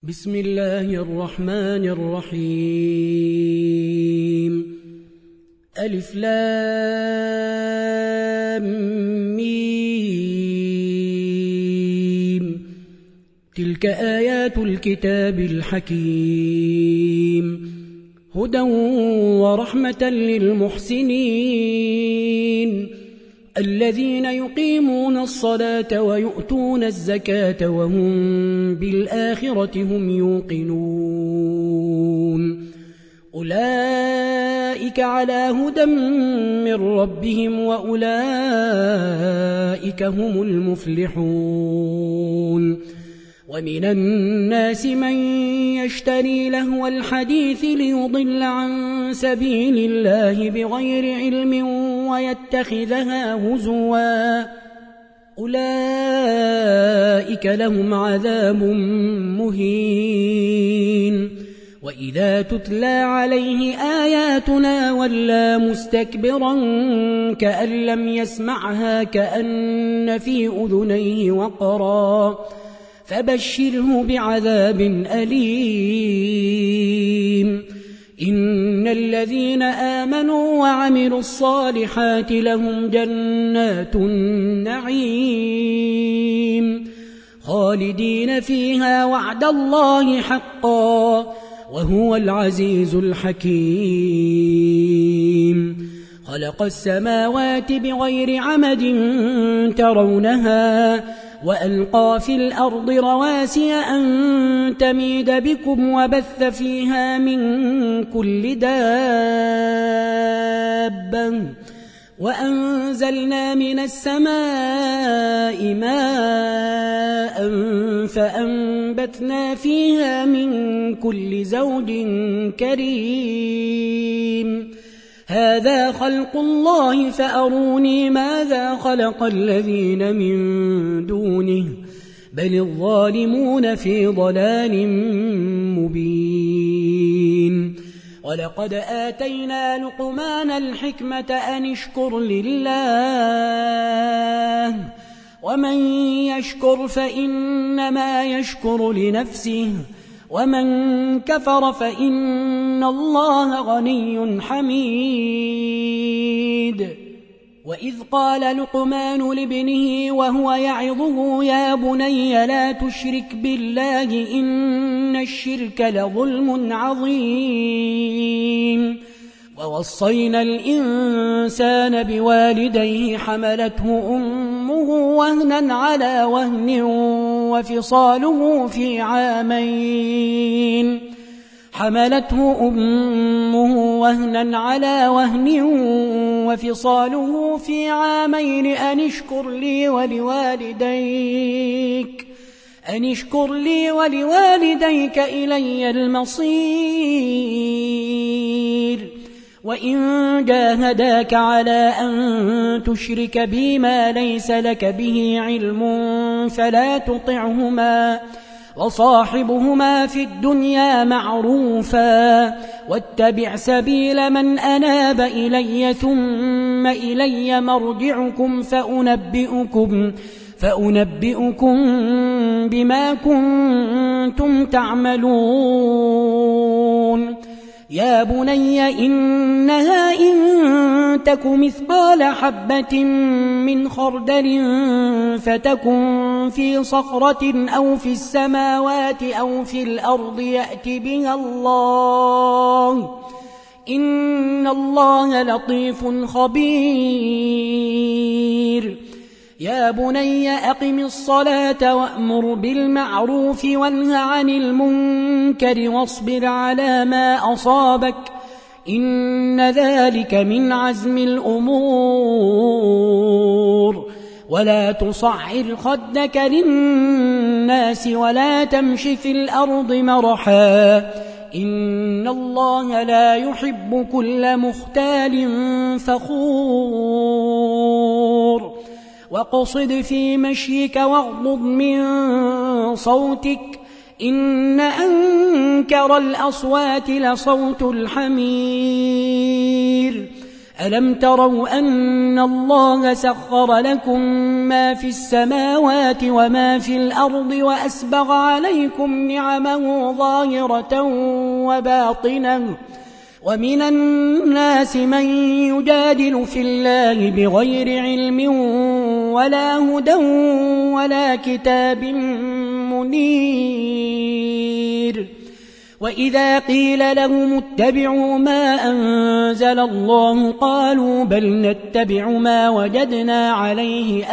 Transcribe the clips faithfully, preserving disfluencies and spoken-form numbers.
بسم الله الرحمن الرحيم. ألف لام ميم. تلك آيات الكتاب الحكيم، هدى ورحمة للمحسنين الذين يقيمون الصلاة ويؤتون الزكاة وهم بالآخرة هم يوقنون. أولئك على هدى من ربهم وأولئك هم المفلحون. ومن الناس من يشتري لهو الحديث ليضل عن سبيل الله بغير علم ويتخذها هزوا، أولئك لهم عذاب مهين. وإذا تتلى عليه آياتنا ولى مستكبرا كأن لم يسمعها كأن في أذنيه وقرا، فبشره بعذاب أليم. إن الذين آمنوا وعملوا الصالحات لهم جنات النعيم خالدين فيها وعد الله حقا وهو العزيز الحكيم. خلق السماوات بغير عمد ترونها وألقى في الأرض رواسي أن تميد بكم وبث فيها من كل دابة وأنزلنا من السماء ماء فأنبتنا فيها من كل زوج كريم. هذا خلق الله فأروني ماذا خلق الذين من دونه بل الظالمون في ضلال مبين. ولقد آتينا لقمان الحكمة أن اشكر لله ومن يشكر فإنما يشكر لنفسه ومن كفر فإن الله غني حميد. وإذ قال لقمان لابنه وهو يعظه يا بني لا تشرك بالله إن الشرك لظلم عظيم. ووصينا الإنسان بوالديه حملته أمه وهنا على وهن وفصاله في عامين حملته أمه وهنا على وهن وفصاله في عامين أن اشكر لي ولوالديك أن اشكر لي ولوالديك إلي المصير. وإن جاهداك على أن تشرك بي ما ليس لك به علم فلا تطعهما وصاحبهما في الدنيا معروفا واتبع سبيل من أناب إلي ثم إلي مرجعكم فأنبئكم فأنبئكم بما كنتم تعملون. يا بني إنها إن تك مثقال حبة من خردل فتكن في صخرة أو في السماوات أو في الأرض يأت بها الله إن الله لطيف خبير. يا بني أقم الصلاة وأمر بالمعروف وانه عن المنكر واصبر على ما أصابك إن ذلك من عزم الأمور. ولا تصعر خدك للناس ولا تمش في الأرض مرحا إن الله لا يحب كل مختال فخور. واقصد في مشيك واغضض من صوتك إن أنكر الأصوات لصوت الحمير. ألم تروا أن الله سخر لكم ما في السماوات وما في الأرض وأسبغ عليكم نعمه ظاهرة وباطنة ومن الناس من يجادل في الله بغير علم ولا هدى ولا كتاب منير وإذا قيل لهم اتبعوا ما أنزل الله قالوا بل نتبع ما وجدنا عليه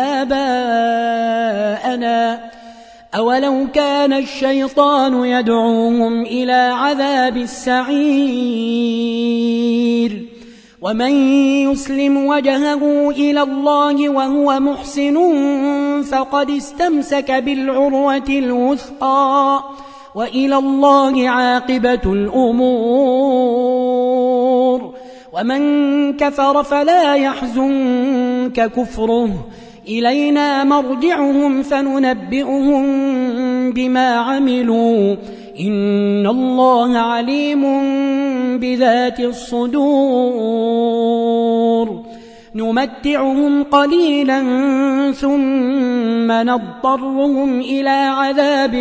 آباءنا أولو كان الشيطان يدعوهم إلى عذاب السعير ومن يسلم وجهه إلى الله وهو محسن فقد استمسك بالعروة الوثقى وإلى الله عاقبة الأمور ومن كفر فلا يحزنك كفره إلينا مرجعهم فننبئهم بما عملوا إن الله عليم بذات الصدور نمتعهم قليلا ثم نضطرهم إلى عذاب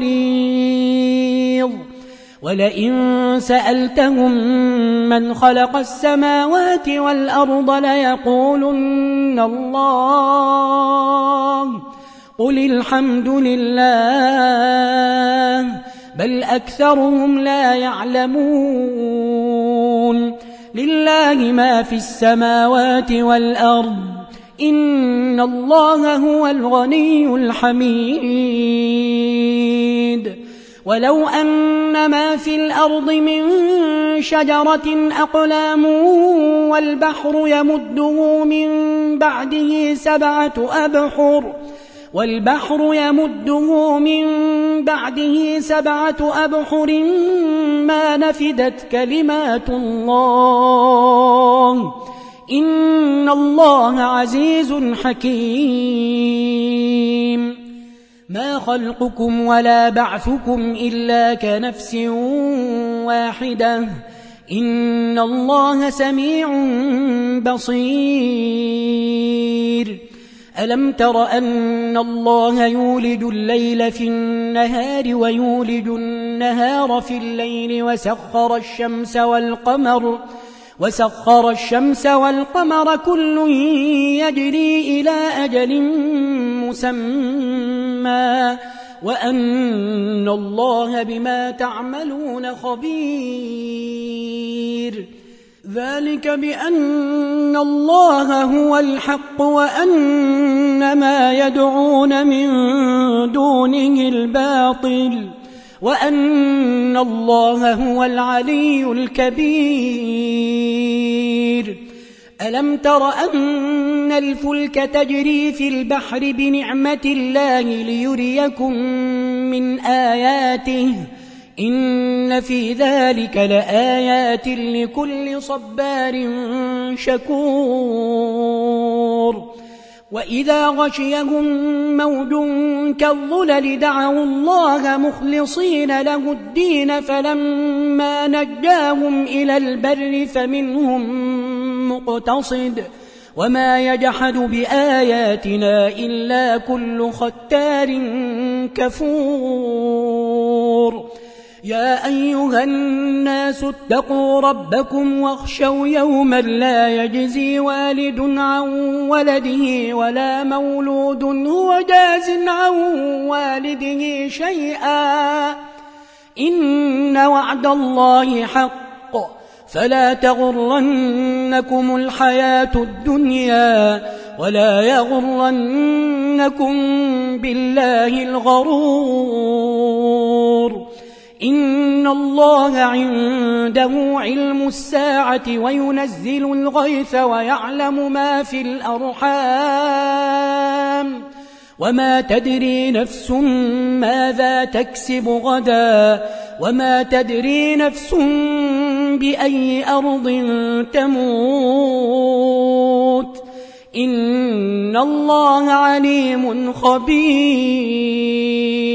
غليظ ولئن سألتهم من خلق السماوات والأرض ليقولن الله قل الحمد لله بل أكثرهم لا يعلمون لله ما في السماوات والأرض إن الله هو الغني الحميد ولو أن ما في الأرض من شجرة أقلام والبحر يمده من بعده سبعة أبحر والبحر يمده من بعده سبعة أبحر ما نفدت كلمات الله إن الله عزيز حكيم ما خلقكم ولا بعثكم إلا كنفس واحدة إن الله سميع بصير ألم تر أن الله يولج الليل في النهار ويولج النهار في الليل وسخر الشمس والقمر وسخر الشمس والقمر كل يجري إلى أجل مسمى وأن الله بما تعملون خبير ذلك بأن الله هو الحق وأن ما يدعون من دونه الباطل وأن الله هو العلي الكبير ألم تر أن الفلك تجري في البحر بنعمة الله ليريكم من آياته إن في ذلك لآيات لكل صبار شكور وإذا غشيهم موج كالظلل دعوا الله مخلصين له الدين فلما نجاهم إلى البر فمنهم مقتصد وما يجحد بآياتنا إلا كل ختار كفور يا أيها الناس اتقوا ربكم واخشوا يوما لا يجزي والد عن ولده ولا مولود هو جاز عن والده شيئا إن وعد الله حق فلا تغرنكم الحياة الدنيا ولا يغرنكم بالله الغرور إن الله عنده علم الساعة وينزل الغيث ويعلم ما في الأرحام وما تدري نفس ماذا تكسب غدا وما تدري نفس بأي أرض تموت إن الله عليم خبير